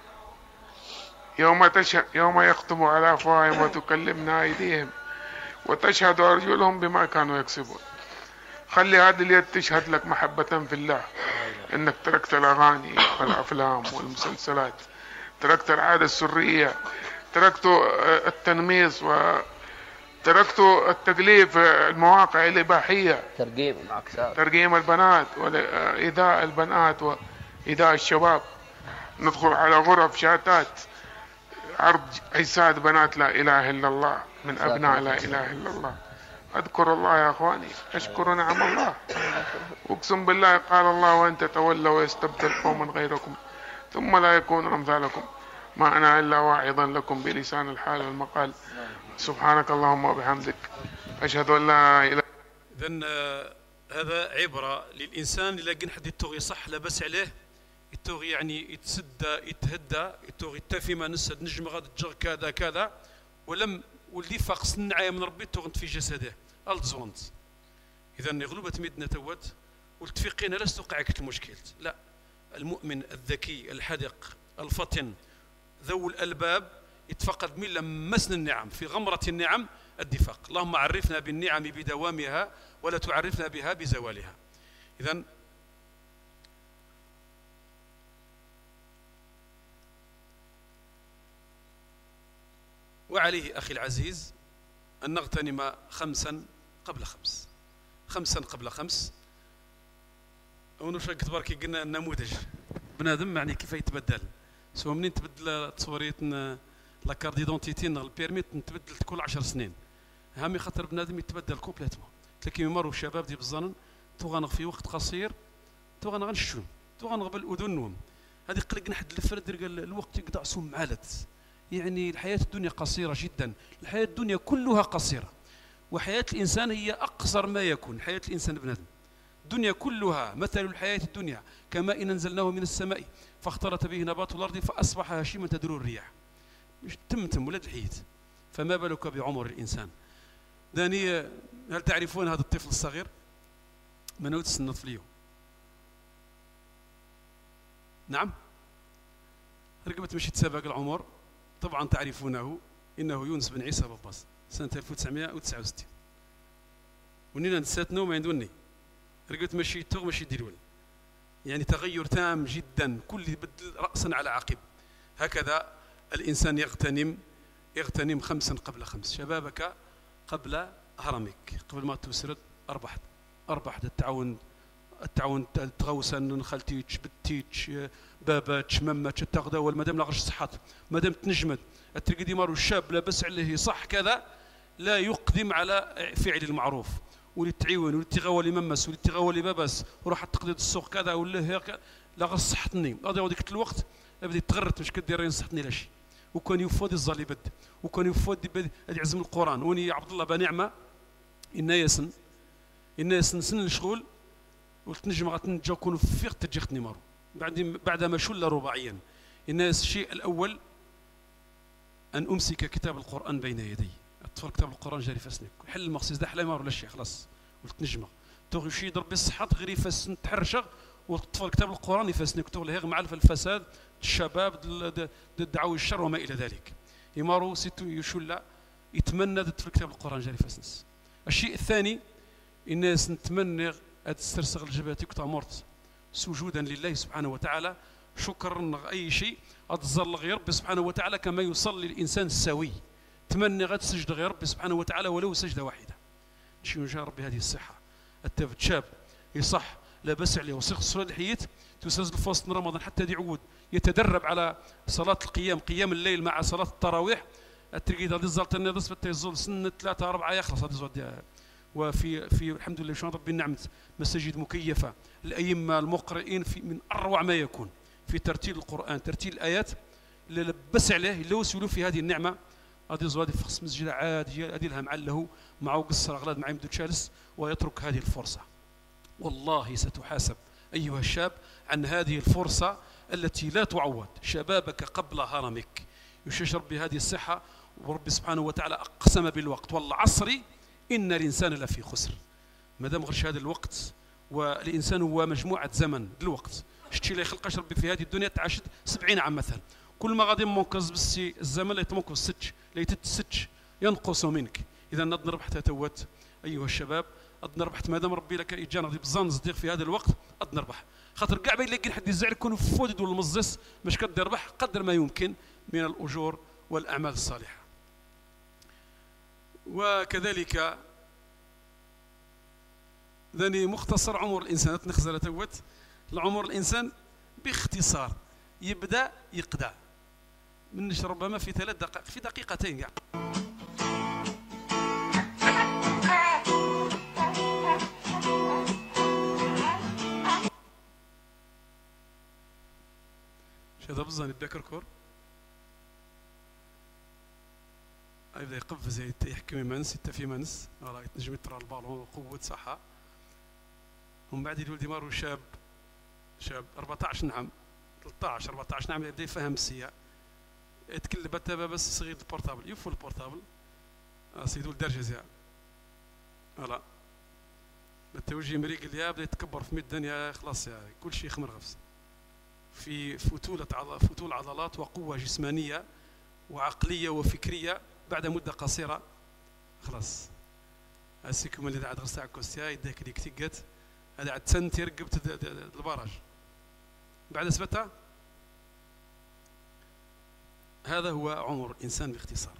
يوم تشهد يوم يختم على أفواههم وتكلمنا أيديهم وتشهد أرجلهم بما كانوا يكسبون. خلي هذه اليد تشهد لك محبة في الله، انك تركت الاغاني والافلام والمسلسلات، تركت العادة السرية، تركت التنميص، وتركت التقليب في المواقع الاباحية، ترقيم العكسات، ترقيم البنات وايذاء البنات وايذاء الشباب. ندخل على غرف شاتات عرض اجساد بنات لا اله الا الله من ابناء لا اله الا الله. اذكر الله يا اخواني، اشكر نعم الله. اقسم بالله قال الله وان تتولوا ويستبدل قوما غيركم ثم لا يكونوا امثالكم ما انا الا واعظا لكم بلسان الحال والمقال. سبحانك اللهم وبحمدك اشهد ان لا اله. اذا هذا عبره للانسان الا كان حد يتوغي صح لاباس عليه، يتوغي يعني يتسدى يتهدى يتوغي يتفي ما نسد نجم غادي تجر كذا كذا، ولم واللي فاقس النعايه من ربي توغنت في جسده التزونت. اذا يغلبة ميدنا توت والتفيقين لا توقعك المشكل. لا، المؤمن الذكي الحذق الفطن ذو الالباب يتفقد من لمسن النعم في غمرة النعم الدفاق. اللهم عرفنا بالنعم بدوامها ولا تعرفنا بها بزوالها. إذن وعليه أخي العزيز أن نغتنم خمسا قبل خمس، خمسا قبل خمس. ونشرك تبارك قلنا النموذج بنادم يعني كيف يتبدل، سواء منين تبدل تصوريت لا كارت ديدونتيتي البيرميت نتبدل كل عشر سنين، هامي خاطر بنادم يتبدل كومبليتمون. تلاقي يمروا الشباب دي بالظن توغنغ في وقت قصير توغنغ نشون توغنغ بالاذنهم هذه قلق نحد الفرد الوقت يقطع سوم معالت. يعني الحياه الدنيا قصيره جدا، الحياه الدنيا كلها قصيره، وحياه الانسان هي اقصر ما يكون. حياه الانسان بنادم الدنيا كلها مثل الحياه الدنيا كماء انزلناه من السماء فاختلط به نبات الارض فاصبح هشيما تدور الرياح. تمتم ولد الحياة، فما بالك بعمر الإنسان. داني هل تعرفون هذا الطفل الصغير؟ من هو تسنى طفليه؟ نعم، رقبة مشي تسابق العمر، طبعا تعرفونه، إنه يونس بن عيسى باباس سنة ألف وتسعمائة وتسعة وستين. ونينا نساتنا وما عندوني رقبة مشي توغ مشي ديرول، يعني تغير تام جدا، كل يبدل رأسا على عقب. هكذا الإنسان يغتنم يغتنم خمسا قبل خمس. شبابك قبل هرمك، قبل ما تسرد أربح أربح التعاون التعاون تغوسن خالتيتش بتيتش باباتش مماتش تغداول مادام لا غرش صحات مادام تنجمد الترقي ديمارو الشاب لاباس عليه صح كذا لا يقدم على فعل المعروف ولي تعيون ولي تغاول ممس ولي تغاول باباس وراح تقضي السوق كذا ولا هيك لا غرش صحتني غادي ديك الوقت بدي تغرت مش كدير ينصحني لا شيء. وكان يفوض الظل بد وكان يفوض يعزم القران وني عبد الله بنعمه إن يسن إن يسن سن الشغل وتنجم غتنجا كون فيق تجي ختني مارو بعد بعد ما شل رباعيا. الناس الشيء الاول ان امسك كتاب القران بين يدي، اطفال كتاب القران جاري فاسنك حل المقصد ده حلا مارو لا شيء خلاص وتنجمه توغي شي يضرب بالصحه غير يفاس تحرشغ وطفل كتاب القران يفاسنك توغ هيغ مع الفساد الشباب الدعوه الشر وما الى ذلك. يمارو سيتو يشل يتمنى طفل كتاب القران جاري فاسنس. الشيء الثاني الناس نتمنى تسترسغ الجباتك تامرت سجودا لله سبحانه وتعالى شكرا اي شيء اتظل غير ربي سبحانه وتعالى كما يصلي الانسان السوي. تمنى غتسجد غير ربي سبحانه وتعالى ولو سجده واحده. شي نجا ربي هذه الصحه التفت شاب يصح لا باس عليه وصيغ الصلاه الحيات تسجل في وسط رمضان حتى يعود يتدرب على صلاه القيام قيام الليل مع صلاه التراويح. الترقيد هذه الزلطه الناس بتيزول سنه ثلاثه اربعه يخلص هذه الزود. وفي في الحمد لله شكرا ربي نعمت مساجد مكيفه الائمه المقرئين في من اروع ما يكون في ترتيل القران ترتيل الايات اللي لبس عليه اللي وسلوا في هذه النعمه. هذه زوادي في خصم مسجد عادي هذه لها معله معه قصر اغلاد مع يمدو تشالس ويترك هذه الفرصه. والله ستحاسب ايها الشاب عن هذه الفرصه التي لا تعوض. شبابك قبل هرمك. يشجع ربي هذه الصحه وربي سبحانه وتعالى اقسم بالوقت والعصر إن الإنسان لفي خسر. مادام غير هذا الوقت والإنسان هو مجموعة زمن الوقت. شتي لا يخلقش ربي في هذه الدنيا تعاشت سبعين عام مثلا. كل ما غادي منقذ بالسي الزمن لا يتمنقذ ستش لا يتتستش ينقص منك. إذا نضرب حتى توت أيها الشباب أد ربحت، مادام ربي لك إجانا غادي بزان صديق في هذا الوقت أد نربح. خاطر كاع باين لك حد يزعل يكون فودد ولا مزيس باش كتربح قدر ما يمكن من الأجور والأعمال الصالحة. وكذلك ذني مختصر عمر الإنسان تنخزل توت العمر الإنسان باختصار يبدأ يقدع منش ربما في ثلاث دقائق في دقيقتين كاع. هذا بزان يبدا كركور يبدا يقفز يحكم يمنس يتفي منس راه يتنجم يطرى البالون قوة صحة. ومن بعد يولي مارو شاب شاب أربعطاش نعم ثلاثطاش أربعطاش نعم يبدا يفهم السياق يتكلم بتابع بس صغير البورتابل يفو البورتابل سيدو الدرجة زيا فوالا بالتوجيه مريق اللي يبدا يتكبر في الدنيا خلاص يا كل شيء خمر غفص في فتولة فتول عضلات وقوة جسمانية وعقلية وفكرية بعد مدة قصيرة خلاص. هسيكم اللي عاد غسل عكوستيا يداك اللي كتيقت هذا عاد تسنتي رقبت البراج بعد اثبتها. هذا هو عمر الإنسان باختصار.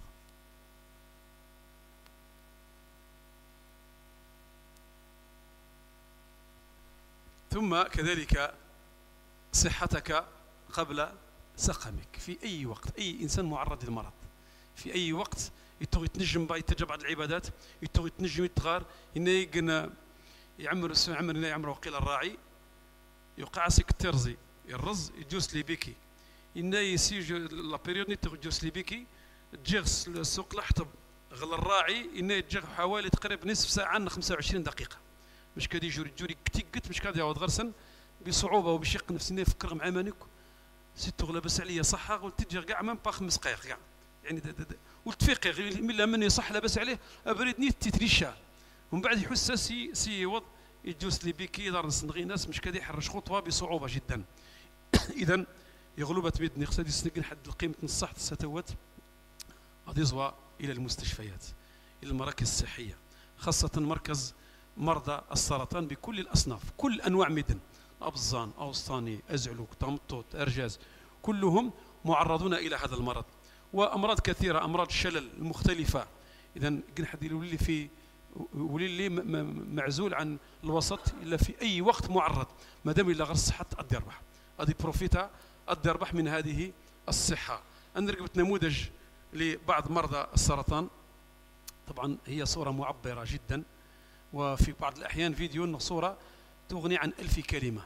ثم كذلك صحتك قبل سقمك في أي وقت. أي إنسان معرض للمرض في أي وقت يتوغ يتنجم با يتجب بعض العبادات يتوغ يتنجم يتغار إنه يقنا يعمر السوء عمر إنه يعمر وقيل الراعي يوقع سيك الترزي الرز يجوس لي بيكي إنه يسيج لا بيريود نيتوغ يجوس لي بيكي تجيغس السوق لحطب غل الراعي إنه يتجيغ حوالي تقريبا نصف ساعة خمسة وعشرين دقيقة مش كادي جوري جوري كتيقت مش كادي يعود غرسن بصعوبة وبشق نفسي إنه يفكر مع مانيك سيتو لاباس عليا صحة قلت تجي كاع ميم با خمس دقايق كاع يعني والتفيقي من لما يصح لاباس عليه ابريد نيت تتريشا ومن بعد يحس سي سي يوض يجوس لي بيكي دار نصنغي ناس مش كادي يحرش خطوه بصعوبه جدا. اذا يغلبت بيدني خصها يسنقن حد القيمه الصحه الستوات غادي يزوى الى المستشفيات الى المراكز الصحيه خاصه مركز مرضى السرطان بكل الاصناف كل انواع مدن أبزان أوسطاني أزعلوك طمطوط أرجاز كلهم معرضون إلى هذا المرض وأمراض كثيرة أمراض الشلل المختلفة. إذا كن حد يولي في ولي معزول عن الوسط إلا في أي وقت معرض ما دام إلا غير الصحة أدي يربح أدي بروفيتا أدي يربح من هذه الصحة. أنا ركبت نموذج لبعض مرضى السرطان طبعا هي صورة معبرة جدا وفي بعض الأحيان فيديو أنه صورة تغني عن ألف كلمة.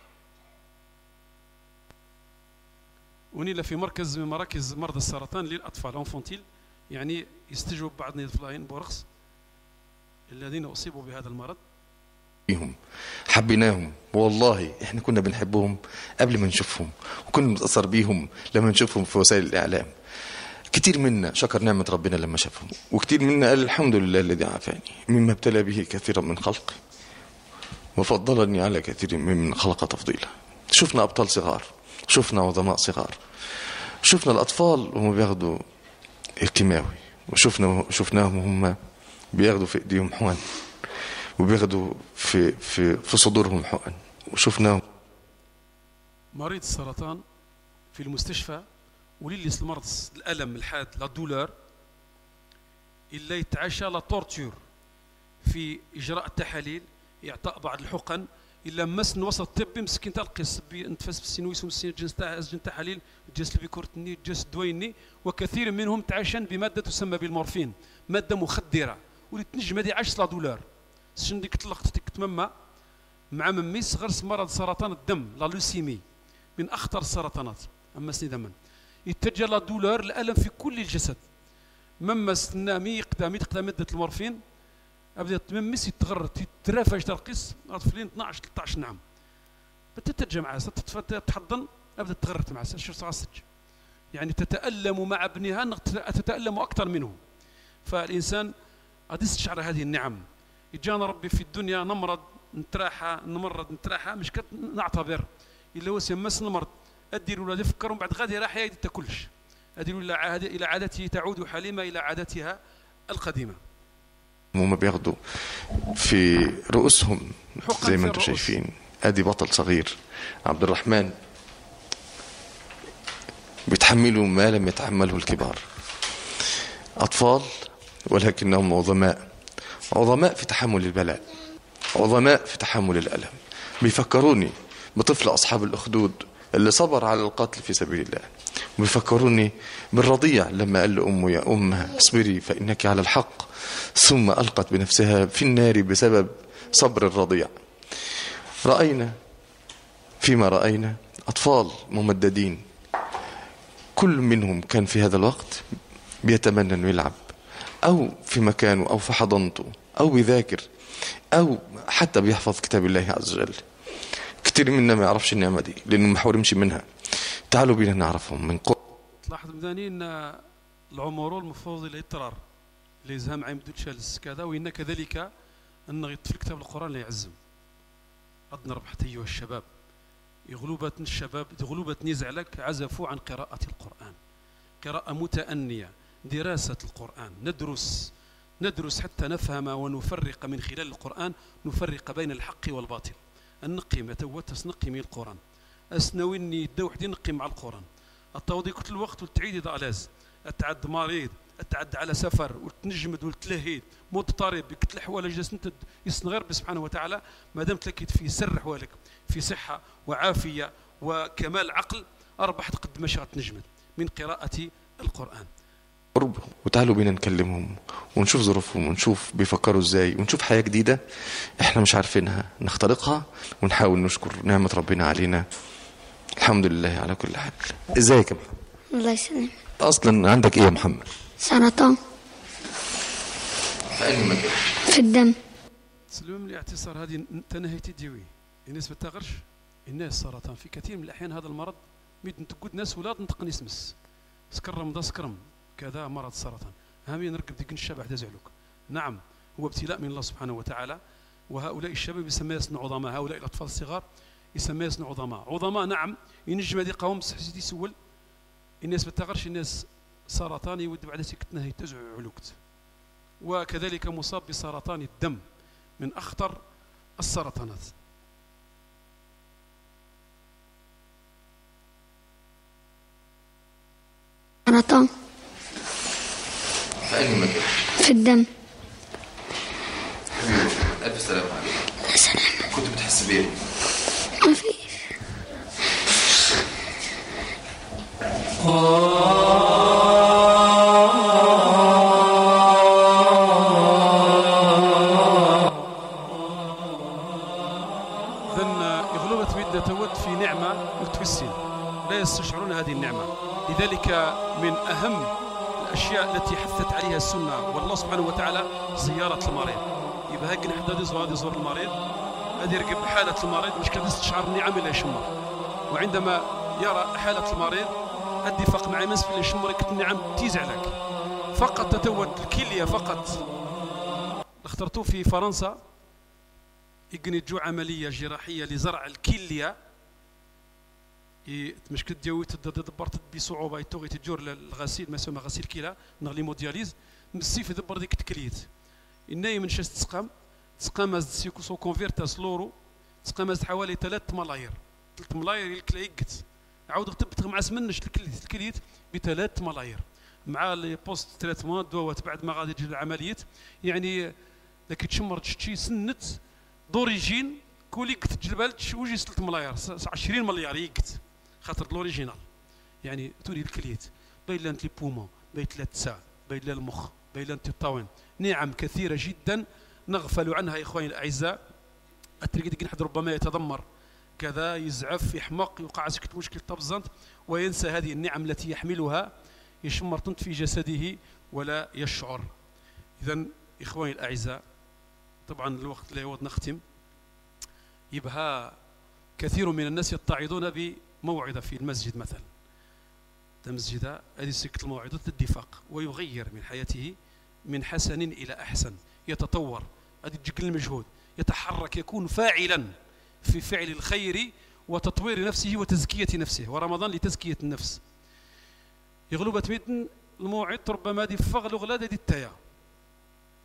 ونيلا في مركز من مراكز مرضى السرطان للأطفال أنفونتيل يعني يستجوب بعض الطفلين بورخص الذين أصيبوا بهذا المرض فيهم حبيناهم والله احنا كنا بنحبهم قبل ما نشوفهم وكنا نتأثر بيهم لما نشوفهم في وسائل الإعلام. كتير منا شكر نعمة ربنا لما شافهم وكتير منا قال الحمد لله الذي عافاني مما ابتلى به كثيرا من خلقي وفضلني على كثير ممن خلق تفضيلا. شفنا أبطال صغار شفنا عظماء صغار شفنا الأطفال وهم بياخدوا الكيماوي وشفنا شفناهم هم بياخدوا في ايديهم حقن وبياخدوا في في في صدورهم حقن وشفناهم مريض السرطان في المستشفى وللي المرض الألم الحاد لا دولار إلا يتعاشى لا تورتور في إجراء التحاليل إعطاء بعض الحقن إلا مسن وسط طبي مسكين تلقي الصبي انتفاس بالسينويس ومسين جنس جنس تحاليل جنس البيكورتني جنس الدويني وكثير منهم تعاشن بمادة تسمى بالمورفين مادة مخدرة ولي تنجم هذه عشرة دولار شن ديك طلقت تمما مع ممي صغر مرض سرطان الدم لا لوسيمي من أخطر السرطانات أما سنيدمن يتجه لا دولار الألم في كل الجسد مما استنامي يقدم يقدم مادة المورفين أبدا تممس يتغرد يترافج ترقص أطفالين اثناش ثلاثطاش نعم بتترجم معها تحضن أبدا تغرد معها شو صاصج يعني تتألم مع ابنها تتألم أكثر منه. فالإنسان قد يستشعر هذه النعم يجانا ربي في الدنيا نمرض نتراحى نمرض نتراحى مش نعتبر إلا هو سيمس المرض أدير ولا يفكر ومن بعد غادي راح يدي تاكلش أدير إلى عادته تعود حليمة إلى عادتها القديمة. وهم بياخدوا في رؤوسهم زي ما انتم شايفين. ادي بطل صغير عبد الرحمن بيتحملوا ما لم يتحمله الكبار. اطفال ولكنهم عظماء، عظماء في تحمل البلاء، عظماء في تحمل الألم. بيفكروني بطفل أصحاب الأخدود اللي صبر على القتل في سبيل الله. بيفكروني بالرضيع لما قال لأمه يا أمها اصبري فإنك على الحق، ثم ألقت بنفسها في النار بسبب صبر الرضيع. رأينا فيما رأينا أطفال ممددين، كل منهم كان في هذا الوقت بيتمنى أنه يلعب أو في مكانه أو في حضنته أو بيذاكر أو حتى بيحفظ كتاب الله عز وجل. كتير منا ما يعرفش النعمة دي لأنه ما حورمش منها. تعالوا بينا نعرفهم من قرب. تلاحظ مداني أن العمر المفروض الاضطرار اللي يزهم عين بدوتشالس كذا، وإن كذلك أن يطفل كتاب القرآن لا يعزم. قد نربحت أيها الشباب، يغلبة الشباب يغلبة نزعلك عزفوا عن قراءة القرآن، قراءة متأنية، دراسة القرآن، ندرس ندرس حتى نفهم ونفرق من خلال القرآن، نفرق بين الحق والباطل. النقي متوتس نقي من القرآن، أسنويني يدو وحدي نقي مع القرآن. التوضي كل الوقت والتعيد ضالاز، التعد مريض، التعد على سفر وتنجمد والتلهيد مضطرب كتل حوالج جالس انت يسن غير سبحانه وتعالى. ما دام تلقيت في سر حوالك في صحة وعافية وكمال عقل، أربحت قد ما شغلت نجمد من قراءة القرآن. قرب وتعالوا بينا نكلمهم ونشوف ظروفهم ونشوف بيفكروا ازاي ونشوف حياة جديدة احنا مش عارفينها نخترقها ونحاول نشكر نعمة ربنا علينا. الحمد لله على كل حال. ازيك يا محمد؟ الله يسلمك. اصلا عندك ايه يا محمد؟ سرطان في اي مكان؟ في الدم. سلم لي اعتصار هذه تنهيتي ديوي الناس بتغرش الناس سرطان في كثير من الاحيان. هذا المرض ميت نتقود ناس ولاد نطق نسمس سكرم دا سكرم كذا مرض السرطان هامي نركب ديك الشبع دازعلوك. نعم هو ابتلاء من الله سبحانه وتعالى، وهؤلاء الشباب يسمى يسن عظماء، هؤلاء الاطفال الصغار يسمى يسن عظماء. عظماء نعم ينجم هذه قوم سيدي سول الناس بتغرش الناس سرطان يود بعد سكتنا هي تزع علوكت، وكذلك مصاب بسرطان الدم من اخطر السرطانات. سرطان في اي مكان؟ في الدم. حبيبي الف سلام عليك. سلام. كنت بتحس بايه؟ ما فيش. في نعمة متوسين لا يستشعرون هذه النعمة. لذلك من أهم الأشياء التي حثت عليها السنة والله سبحانه وتعالى زيارة المريض. يبقى هاك نحن هذا يزور المريض، هذه يرقب حالة المريض مش كتستشعر النعم إلا يشمر، وعندما يرى حالة المريض هدي فق مع منس في يشمر كت النعم تيز عليك. فقط تتوت الكلية فقط اخترتوه في فرنسا يقني جو عملية جراحية لزرع الكلية مشكل ديالو تدبرت بصعوبه يتوغي تجور للغسيل ما يسمى غسيل كلى نغلي مودياليز مسيف يدبر ديك التكليت النايم من شاش تسقام تسقام سيكو سو كونفيرتاس لورو تسقام حوالي ثلاثة ملاير ثلاثة ملاير الكلا يقت عاود غتبت مع سمنش الكليت الكليت بثلاث ملاير مع لي بوست تريتمون دوات بعد ما غادي تجي العمليات. يعني لك تشمر تشتي سنت دوريجين كولي قت جلبالت وجي ثلاثة ملاير عشرين مليار يقت خاطر الاوريجينال. يعني تولي الكليت باين لانت لي بومون باين لا تسا باين لا المخ باين لانت الطاوين. نعم كثيره جدا نغفل عنها يا اخواني الاعزاء. التريق نحن ربما يتذمر كذا يزعف يحمق يوقع سكت مشكل طبزنت وينسى هذه النعم التي يحملها يشمر طنت في جسده ولا يشعر. اذا اخواني الاعزاء طبعا الوقت لا يعود نختم. يبقى كثير من الناس يتعظون بموعظة في المسجد مثلا، المسجد هذه سكة الموعظة الاتفاق ويغير من حياته من حسن إلى أحسن، يتطور، هذه تجيك المجهود، يتحرك، يكون فاعلا في فعل الخير وتطوير نفسه وتزكية نفسه. ورمضان لتزكية النفس. يغلب تميتن الموعظ ربما دي فغل غلاد دي التايا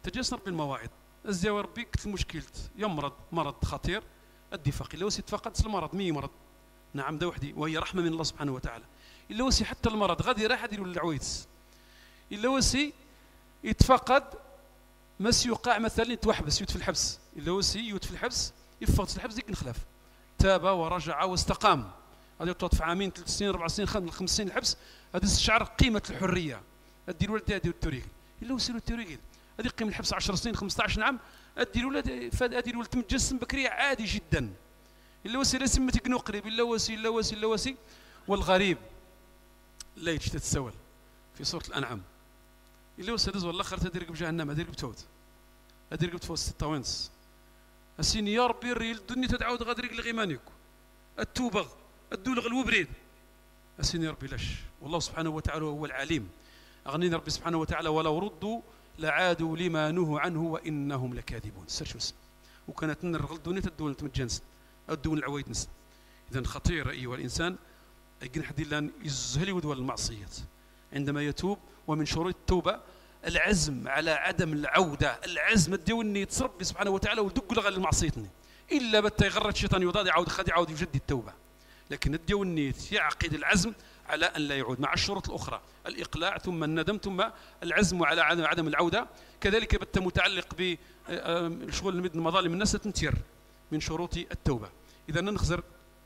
تجلس نربي المواعظ الزياوي ربي كت المشكل يمرض مرض خطير ادي فقي الا وسي تفقد المرض مي مرض نعم ده وحدي وهي رحمه من الله سبحانه وتعالى الا وسي حتى المرض غادي راح يديروا العويتس الا وسي يتفقد مس يوقع مثلا يتوحبس يوت في الحبس الا وسي يوت في الحبس يفقد في الحبس ديك نخلاف تاب ورجع واستقام غادي تطوط عامين ثلاث سنين اربع سنين خمس سنين الحبس غادي تشعر قيمه الحريه ادي الولد ادي التوريق الا وسي التوريق هذه قيمه الحبس عشر سنين خمسة عشر عام ادي الولد فاد ادي الولد تمجسم بكري عادي جدا الا وسي لا سمة يقنو قريب الا وسي الا وسي الا وسي والغريب لا يجي تتسول في سوره الانعام الا وسي دز والله خرت هذه رقب جهنم هذه رقب توت هذه رقب فوق ستة ونص السين يا ربي الريل الدنيا تتعاود غادي رقل غيمانيك التوبه الدولغ الوبريد السين يا ربي لاش والله سبحانه وتعالى هو العليم اغنينا ربي سبحانه وتعالى ولو ردوا لعادوا لما نهوا عنه وانهم لكاذبون سير شمس وكانت نرغل الدنيا الدول تمجنس الدول العوايد نس اذا خطير ايها الانسان يقن حد لان يزهلي ودول المعصيات عندما يتوب ومن شروط التوبه العزم على عدم العوده العزم الديوني يتصرب سبحانه وتعالى ودق لغا المعصيتني الا بتا يغرد الشيطان يضاد يعاود خد يعاود يجدد التوبه لكن الديوني يعقد العزم على ان لا يعود مع الشروط الاخرى الاقلاع ثم الندم ثم العزم على عدم العوده كذلك بت متعلق بشغل المظالم الناس تنتير من شروط التوبه اذا نخزر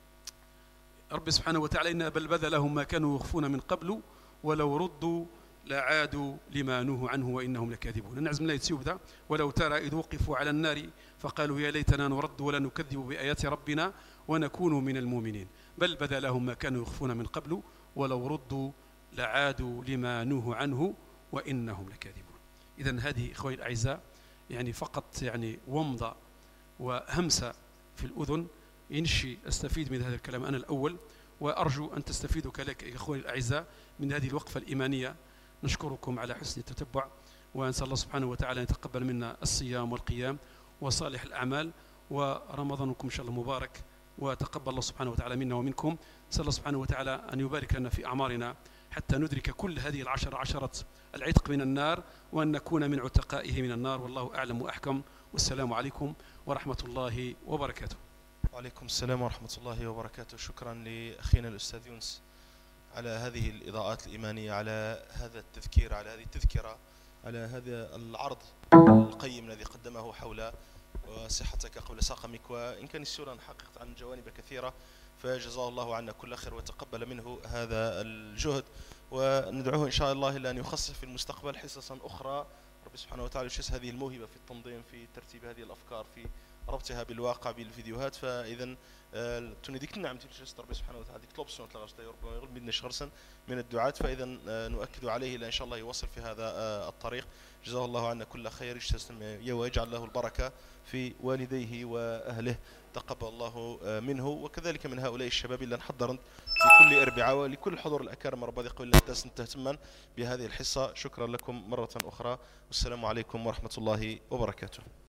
ربي سبحانه وتعالى إن بل بدا لهم ما كانوا يخفون من قبل ولو ردوا لعادوا لما نهوا عنه وانهم لكاذبون نعزم لا يتسيب ذا ولو ترى اذ وقفوا على النار فقالوا يا ليتنا نرد ولا نكذب بايات ربنا ونكون من المؤمنين بل بدا لهم ما كانوا يخفون من قبل ولو ردوا لعادوا لما نهوا عنه وانهم لكاذبون اذا هذه اخواني الاعزاء يعني فقط يعني ومضه وهمسه في الاذن ينشي استفيد من هذا الكلام انا الاول وارجو ان تستفيدوا كذلك اخواني الاعزاء من هذه الوقفه الايمانيه نشكركم على حسن التتبع ونسال الله سبحانه وتعالى ان يتقبل منا الصيام والقيام وصالح الاعمال ورمضانكم ان شاء الله مبارك وتقبل الله سبحانه وتعالى منا ومنكم نسال الله سبحانه وتعالى ان يبارك لنا في اعمارنا حتى ندرك كل هذه العشر عشرة العتق من النار وان نكون من عتقائه من النار والله اعلم واحكم والسلام عليكم ورحمه الله وبركاته. وعليكم السلام ورحمة الله وبركاته. شكرا لأخينا الأستاذ يونس على هذه الإضاءات الإيمانية على هذا التذكير على هذه التذكرة على هذا العرض القيم الذي قدمه حول صحتك قبل سقمك وإن كان السورة حققت عن جوانب كثيرة فجزاه الله عنا كل خير وتقبل منه هذا الجهد وندعوه إن شاء الله إلى أن يخصص في المستقبل حصصا أخرى رب سبحانه وتعالى يشيس هذه الموهبة في التنظيم في ترتيب هذه الأفكار في ربطها بالواقع بالفيديوهات فاذا تنديك نعم تلشست ربي سبحانه وتعالى ديك طلبسون تلغشت ربما يغلب بدنا شخصا من الدعاة فاذا نؤكد عليه الى ان شاء الله يوصل في هذا الطريق جزاه الله عنا كل خير ويجعل له البركه في والديه واهله تقبل الله منه وكذلك من هؤلاء الشباب اللي نحضر في كل اربعاء ولكل الحضور الاكارم ربي يقول لنا تهتما بهذه الحصه شكرا لكم مره اخرى والسلام عليكم ورحمه الله وبركاته.